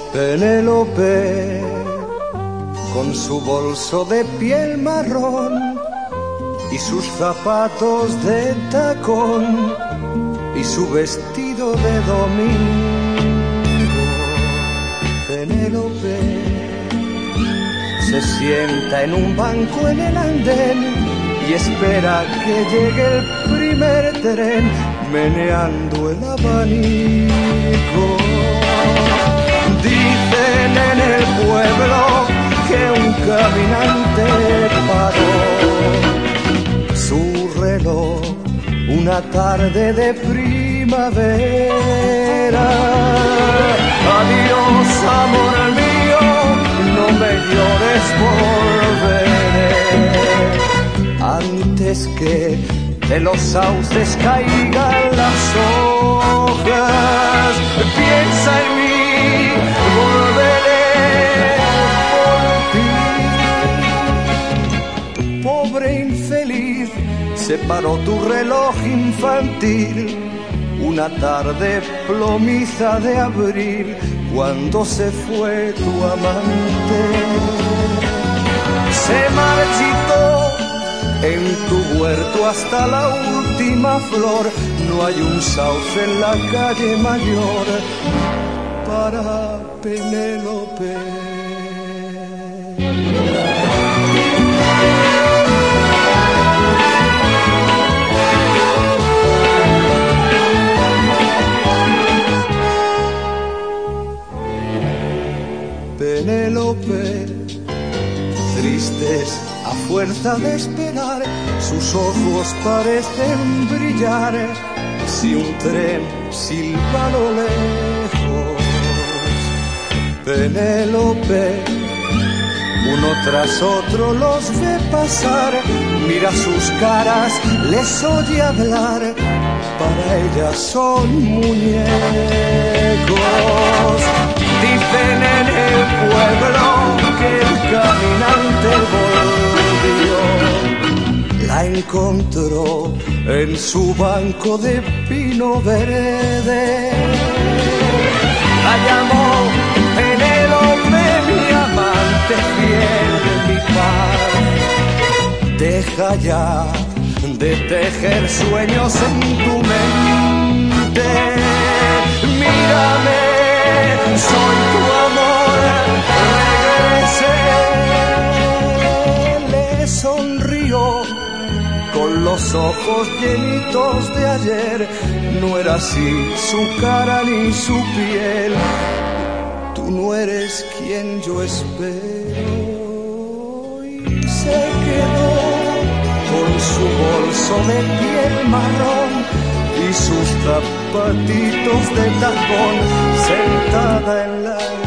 Penélope, con su bolso de piel marrón y sus zapatos de tacón y su vestido de domingo. Penélope se sienta en un banco en el andén y espera que llegue el primer tren, meneando el abanico. Dicen en el pueblo que un caminante paró su reloj una tarde de primavera. Adiós, amor mío, no me llores, volveré antes que de los sauces caigan las hojas. Piensa en mí, volveré por ti. Pobre infeliz, se paró tu reloj infantil una tarde plomiza de abril, cuando se fue tu amante. Se marchitó en tu huerto hasta la última flor, no hay un sauce en la calle mayor para Penélope. Penélope, tristes a fuerza de esperar, sus ojos parecen brillar si un tren silba a lo lejos. Penélope, uno tras otro los ve pasar, mira sus caras, les oye hablar, para ella son muñecos. Dicen en el pueblo que el caminante volvió, la encontró en su banco de pino verde. La llamó Penélope, mi amante fiel, mi paz. Deja ya de tejer sueños en tu mente. Mírame, soy tu amor, regresé. Le sonrió con los ojos llenitos de ayer, no era así su cara ni su piel. Tú no eres quien yo espero. Y se quedó con su bolso de piel marrón y sus zapatitos de tacón, sentada en la